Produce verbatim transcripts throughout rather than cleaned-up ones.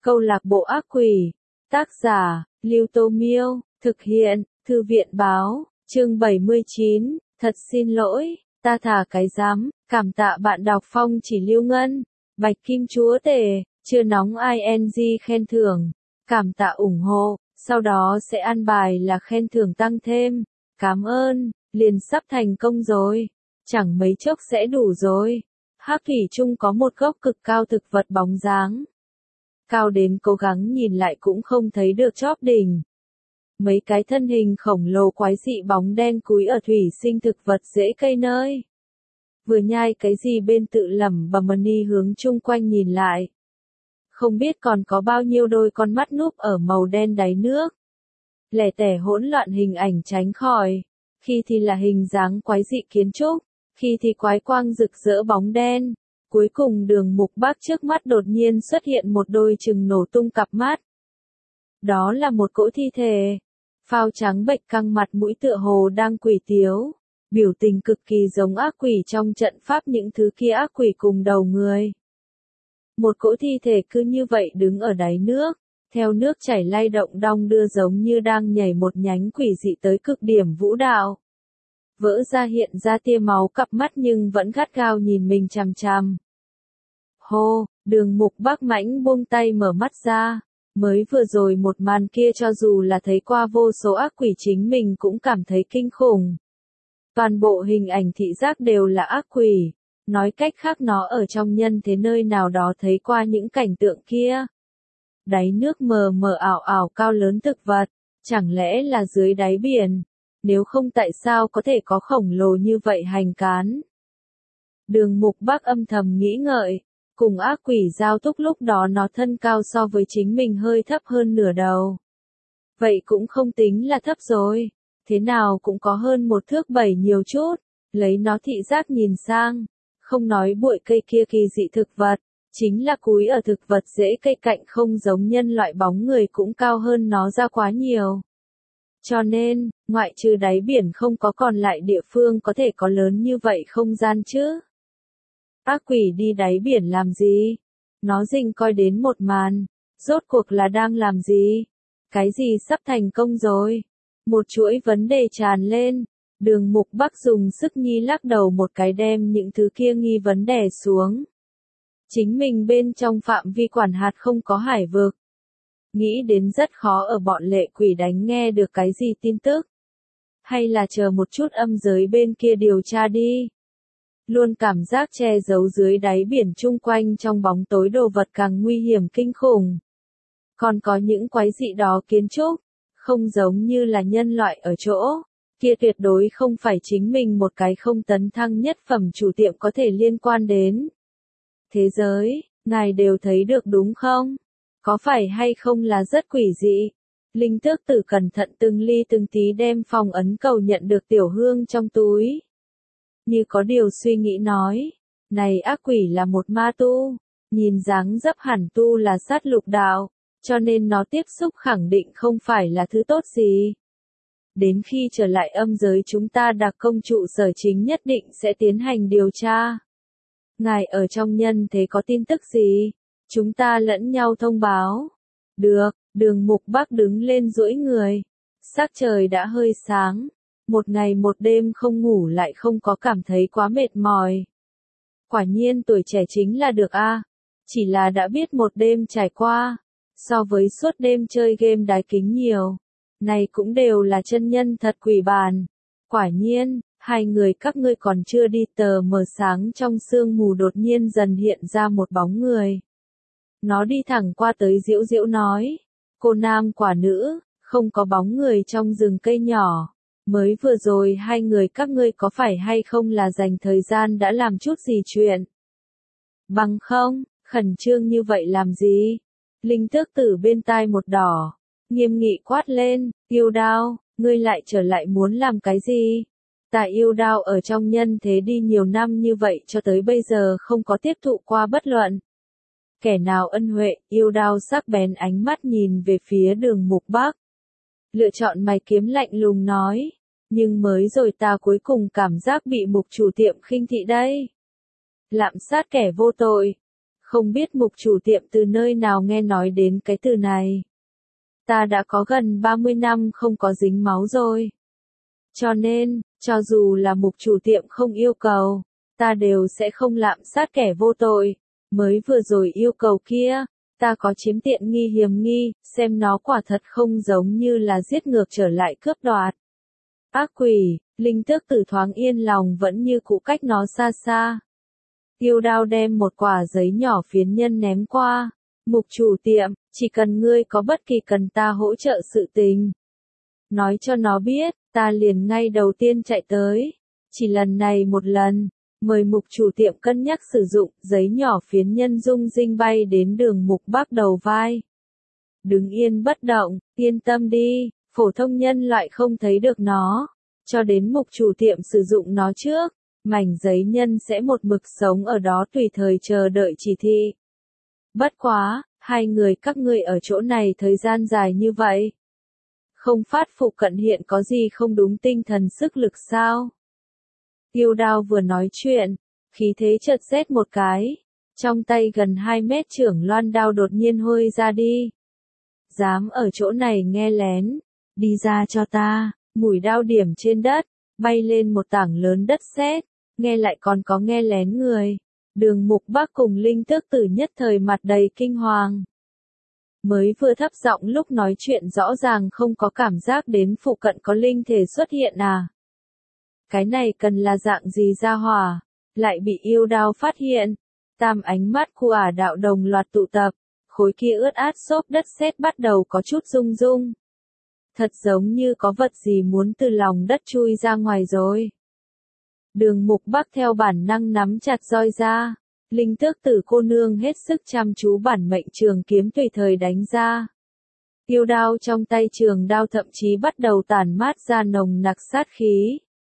Câu lạc bộ ác quỷ. Tác giả, Lưu Tô Miêu. Thực hiện, Thư viện Báo. Chương bảy mươi chín. Thật xin lỗi, ta thả cái dám. Cảm tạ bạn đọc Phong Chỉ Lưu Ngân. Bạch Kim Chúa Tể. Chưa nóng ing khen thưởng. Cảm tạ ủng hộ. Sau đó sẽ ăn bài là khen thưởng tăng thêm. Cảm ơn, liền sắp thành công rồi. Chẳng mấy chốc sẽ đủ rồi. Hắc thủy chung có một gốc cực cao thực vật bóng dáng. Cao đến cố gắng nhìn lại cũng không thấy được chóp đỉnh. Mấy cái thân hình khổng lồ quái dị bóng đen cúi ở thủy sinh thực vật rễ cây nơi. Vừa nhai cái gì bên tự lẩm bẩm ni hướng chung quanh nhìn lại. Không biết còn có bao nhiêu đôi con mắt núp ở màu đen đáy nước. Lẻ tẻ hỗn loạn hình ảnh tránh khỏi. Khi thì là hình dáng quái dị kiến trúc, khi thì quái quang rực rỡ bóng đen. Cuối cùng Đường Mục Bác trước mắt đột nhiên xuất hiện một đôi chừng nổ tung cặp mắt. Đó là một cỗ thi thể. Phao trắng bệch căng mặt mũi tựa hồ đang quỷ tiếu. Biểu tình cực kỳ giống ác quỷ trong trận pháp những thứ kia ác quỷ cùng đầu người. Một cỗ thi thể cứ như vậy đứng ở đáy nước. Theo nước chảy lay động đong đưa giống như đang nhảy một nhánh quỷ dị tới cực điểm vũ đạo. Vỡ ra hiện ra tia máu cặp mắt nhưng vẫn gắt gao nhìn mình chằm chằm. Hô, Đường Mục Bác mãnh buông tay mở mắt ra. Mới vừa rồi một màn kia cho dù là thấy qua vô số ác quỷ chính mình cũng cảm thấy kinh khủng. Toàn bộ hình ảnh thị giác đều là ác quỷ. Nói cách khác nó ở trong nhân thế nơi nào đó thấy qua những cảnh tượng kia. Đáy nước mờ mờ ảo ảo cao lớn thực vật. Chẳng lẽ là dưới đáy biển? Nếu không tại sao có thể có khổng lồ như vậy hành cán? Đường Mục Bác âm thầm nghĩ ngợi. Cùng ác quỷ giao thúc lúc đó nó thân cao so với chính mình hơi thấp hơn nửa đầu. Vậy cũng không tính là thấp rồi. Thế nào cũng có hơn một thước bảy nhiều chút. Lấy nó thị giác nhìn sang. Không nói bụi cây kia kỳ dị thực vật. Chính là cúi ở thực vật rễ cây cạnh không giống nhân loại bóng người cũng cao hơn nó ra quá nhiều. Cho nên, ngoại trừ đáy biển không có còn lại địa phương có thể có lớn như vậy không gian chứ. Ác quỷ đi đáy biển làm gì? Nó rình coi đến một màn. Rốt cuộc là đang làm gì? Cái gì sắp thành công rồi? Một chuỗi vấn đề tràn lên. Đường Mục Bác dùng sức nhi lắc đầu một cái đem những thứ kia nghi vấn đè xuống. Chính mình bên trong phạm vi quản hạt không có hải vực. Nghĩ đến rất khó ở bọn lệ quỷ đánh nghe được cái gì tin tức. Hay là chờ một chút âm giới bên kia điều tra đi. Luôn cảm giác che giấu dưới đáy biển chung quanh trong bóng tối đồ vật càng nguy hiểm kinh khủng. Còn có những quái dị đó kiến trúc, không giống như là nhân loại ở chỗ. Kia tuyệt đối không phải chính mình một cái không tấn thăng nhất phẩm chủ tiệm có thể liên quan đến. Thế giới, ngài đều thấy được đúng không? Có phải hay không là rất quỷ dị? Linh Tước Tử cẩn thận từng ly từng tí đem phòng ấn cầu nhận được tiểu hương trong túi. Như có điều suy nghĩ nói, này ác quỷ là một ma tu, nhìn dáng dấp hẳn tu là sát lục đạo, cho nên nó tiếp xúc khẳng định không phải là thứ tốt gì. Đến khi trở lại âm giới chúng ta đặc công trụ sở chính nhất định sẽ tiến hành điều tra. Ngài ở trong nhân thế có tin tức gì? Chúng ta lẫn nhau thông báo. Được, Đường Mục Bác đứng lên duỗi người. Sắc trời đã hơi sáng. Một ngày một đêm không ngủ lại không có cảm thấy quá mệt mỏi. Quả nhiên tuổi trẻ chính là được a. Chỉ là đã biết một đêm trải qua. So với suốt đêm chơi game đái kính nhiều. Này cũng đều là chân nhân thật quỷ bản. Quả nhiên, hai người các ngươi còn chưa đi tờ mờ sáng trong sương mù đột nhiên dần hiện ra một bóng người. Nó đi thẳng qua tới Diễu Diễu nói. Cô nam quả nữ, không có bóng người trong rừng cây nhỏ. Mới vừa rồi hai người các ngươi có phải hay không là dành thời gian đã làm chút gì chuyện? Bằng không, khẩn trương như vậy làm gì? Linh Tước Tử bên tai một đỏ. Nghiêm nghị quát lên, Yêu Đao, ngươi lại trở lại muốn làm cái gì? Ta Yêu Đao ở trong nhân thế đi nhiều năm như vậy cho tới bây giờ không có tiếp thụ qua bất luận. Kẻ nào ân huệ, Yêu Đao sắc bén ánh mắt nhìn về phía Đường Mục Bác. Lựa chọn mày kiếm lạnh lùng nói. Nhưng mới rồi ta cuối cùng cảm giác bị mục chủ tiệm khinh thị đây. Lạm sát kẻ vô tội. Không biết mục chủ tiệm từ nơi nào nghe nói đến cái từ này. Ta đã có gần ba mươi năm không có dính máu rồi. Cho nên, cho dù là mục chủ tiệm không yêu cầu, ta đều sẽ không lạm sát kẻ vô tội. Mới vừa rồi yêu cầu kia, ta có chiếm tiện nghi hiểm nghi, xem nó quả thật không giống như là giết ngược trở lại cướp đoạt. Ác quỷ, Linh Tước Tử thoáng yên lòng vẫn như cũ cách nó xa xa. Yêu Đao đem một quả giấy nhỏ phiến nhân ném qua. Mục chủ tiệm, chỉ cần ngươi có bất kỳ cần ta hỗ trợ sự tình. Nói cho nó biết, ta liền ngay đầu tiên chạy tới. Chỉ lần này một lần, mời mục chủ tiệm cân nhắc sử dụng giấy nhỏ phiến nhân dung dinh bay đến đường mục bắc đầu vai. Đứng yên bất động, yên tâm đi, phổ thông nhân loại không thấy được nó. Cho đến mục chủ tiệm sử dụng nó trước, mảnh giấy nhân sẽ một mực sống ở đó tùy thời chờ đợi chỉ thị. Bất quá, hai người các ngươi ở chỗ này thời gian dài như vậy. Không phát phụ cận hiện có gì không đúng tinh thần sức lực sao? Yêu Đao vừa nói chuyện, khí thế chợt rét một cái. Trong tay gần hai mét trưởng loan đao đột nhiên hôi ra đi. Dám ở chỗ này nghe lén, đi ra cho ta, mũi đao điểm trên đất, bay lên một tảng lớn đất sét, nghe lại còn có nghe lén người. Đường mục bắc cùng Linh Tước Tử nhất thời mặt đầy kinh hoàng. Mới vừa thấp giọng lúc nói chuyện rõ ràng không có cảm giác đến phụ cận có linh thể xuất hiện à. Cái này cần là dạng gì ra hỏa, lại bị yêu đao phát hiện. Tam ánh mắt của ả đạo đồng loạt tụ tập, khối kia ướt át xốp đất sét bắt đầu có chút rung rung. Thật giống như có vật gì muốn từ lòng đất chui ra ngoài rồi. Đường mục bắc theo bản năng nắm chặt roi ra. Linh Tước Tử cô nương hết sức chăm chú bản mệnh trường kiếm tùy thời đánh ra. Yêu đao trong tay trường đao thậm chí bắt đầu tản mát ra nồng nặc sát khí.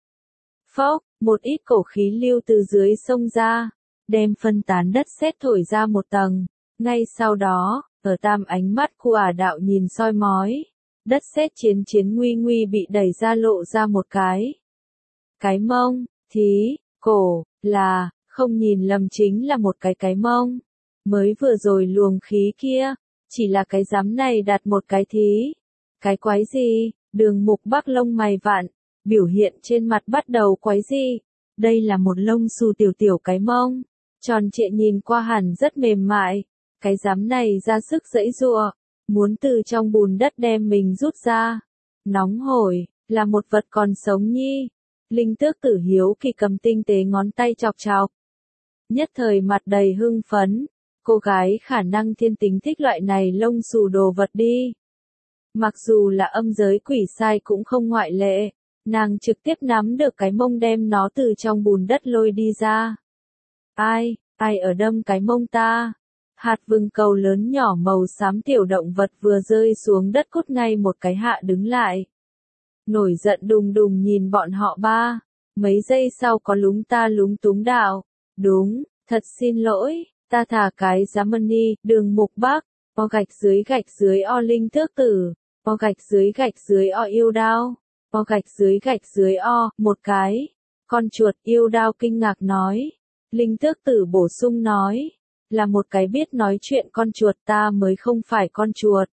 Phốc, một ít cổ khí lưu từ dưới sông ra, đem phân tán đất sét thổi ra một tầng. Ngay sau đó, ở tam ánh mắt của ả đạo nhìn soi mói, đất sét chiến chiến nguy nguy bị đẩy ra lộ ra một cái. Cái mông, thí, cổ, là, không nhìn lầm chính là một cái cái mông. Mới vừa rồi luồng khí kia, chỉ là cái giám này đặt một cái thí. Cái quái gì, đường mục bắc lông mày vặn, biểu hiện trên mặt bắt đầu quái gì. Đây là một lông xù tiểu tiểu cái mông, tròn trịa nhìn qua hẳn rất mềm mại. Cái giám này ra sức giãy giụa, muốn từ trong bùn đất đem mình rút ra. Nóng hổi, là một vật còn sống nhi. Linh Tước Tử hiếu kỳ cầm tinh tế ngón tay chọc chọc. Nhất thời mặt đầy hưng phấn, cô gái khả năng thiên tính thích loại này lông xù đồ vật đi. Mặc dù là âm giới quỷ sai cũng không ngoại lệ, nàng trực tiếp nắm được cái mông đem nó từ trong bùn đất lôi đi ra. Ai, ai ở đâm cái mông ta? Hạt vừng cầu lớn nhỏ màu xám tiểu động vật vừa rơi xuống đất cút ngay một cái hạ đứng lại. Nổi giận đùng đùng nhìn bọn họ ba, mấy giây sau có lúng ta lúng túng đạo. Đúng, thật xin lỗi, ta thả cái Germany, đường mục bắc, o gạch dưới gạch dưới o Linh Tước Tử, o gạch dưới gạch dưới o yêu đao, o gạch dưới gạch dưới o, một cái. Con chuột yêu đao kinh ngạc nói. Linh Tước Tử bổ sung nói, là một cái biết nói chuyện con chuột ta mới không phải con chuột.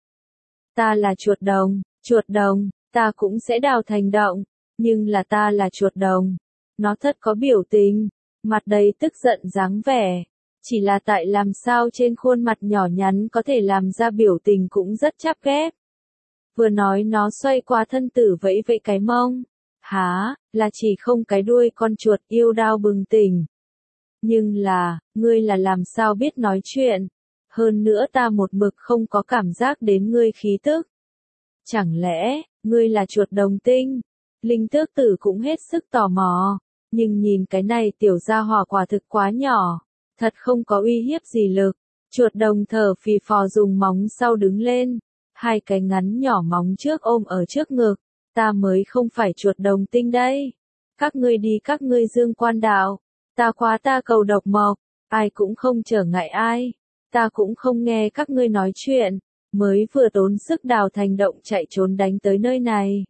Ta là chuột đồng, chuột đồng, ta cũng sẽ đào thành động, nhưng là ta là chuột đồng. Nó thật có biểu tình. Mặt đầy tức giận dáng vẻ, chỉ là tại làm sao trên khuôn mặt nhỏ nhắn có thể làm ra biểu tình cũng rất chắp ghép. Vừa nói nó xoay qua thân tử vẫy vẫy cái mông. Hả, là chỉ không cái đuôi con chuột yêu đao bừng tỉnh. Nhưng là, ngươi là làm sao biết nói chuyện? Hơn nữa ta một mực không có cảm giác đến ngươi khí tức. Chẳng lẽ, ngươi là chuột đồng tinh? Linh Tước Tử cũng hết sức tò mò. Nhưng nhìn cái này tiểu gia hỏa quả thực quá nhỏ, thật không có uy hiếp gì lực. Chuột đồng thở phì phò dùng móng sau đứng lên, hai cái ngắn nhỏ móng trước ôm ở trước ngực. Ta mới không phải chuột đồng tinh đây. Các ngươi đi các ngươi dương quan đạo, ta khóa ta cầu độc mộc, ai cũng không trở ngại ai. Ta cũng không nghe các ngươi nói chuyện, mới vừa tốn sức đào thành động chạy trốn đánh tới nơi này.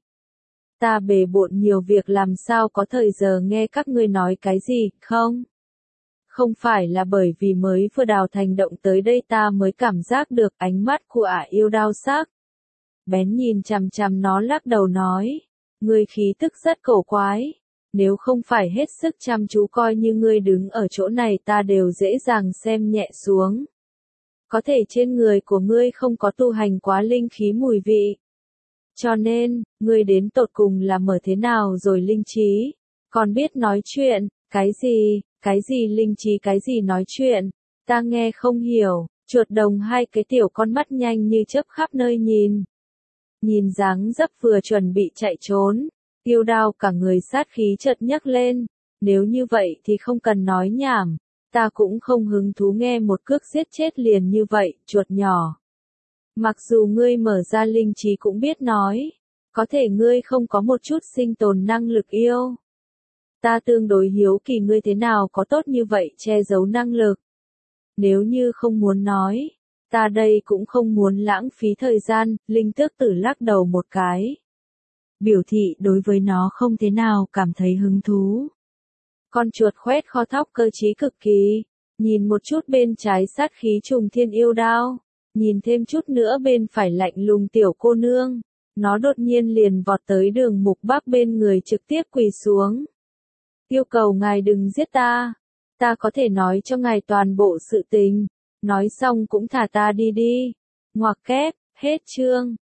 Ta bề bộn nhiều việc làm sao có thời giờ nghe các ngươi nói cái gì, không? Không phải là bởi vì mới vừa đào thành động tới đây ta mới cảm giác được ánh mắt của ả yêu đao sắc. Bén nhìn chằm chằm nó lắc đầu nói, ngươi khí tức rất cổ quái. Nếu không phải hết sức chăm chú coi như ngươi đứng ở chỗ này ta đều dễ dàng xem nhẹ xuống. Có thể trên người của ngươi không có tu hành quá linh khí mùi vị. Cho nên, ngươi đến tột cùng là mở thế nào rồi linh trí, còn biết nói chuyện, cái gì, cái gì linh trí cái gì nói chuyện, ta nghe không hiểu, chuột đồng hai cái tiểu con mắt nhanh như chớp khắp nơi nhìn. Nhìn dáng dấp vừa chuẩn bị chạy trốn, yêu đao cả người sát khí chợt nhấc lên, nếu như vậy thì không cần nói nhảm, ta cũng không hứng thú nghe một cước giết chết liền như vậy, chuột nhỏ. Mặc dù ngươi mở ra linh trí cũng biết nói, có thể ngươi không có một chút sinh tồn năng lực yêu. Ta tương đối hiếu kỳ ngươi thế nào có tốt như vậy che giấu năng lực. Nếu như không muốn nói, ta đây cũng không muốn lãng phí thời gian, linh tước tử lắc đầu một cái. Biểu thị đối với nó không thế nào cảm thấy hứng thú. Con chuột khoét kho thóc cơ trí cực kỳ, nhìn một chút bên trái sát khí trùng thiên yêu đao, nhìn thêm chút nữa bên phải lạnh lùng tiểu cô nương, nó đột nhiên liền vọt tới Đường Mục Bắc bên người trực tiếp quỳ xuống. Yêu cầu ngài đừng giết ta, ta có thể nói cho ngài toàn bộ sự tình, nói xong cũng thả ta đi đi. Ngoặc kép, hết chương.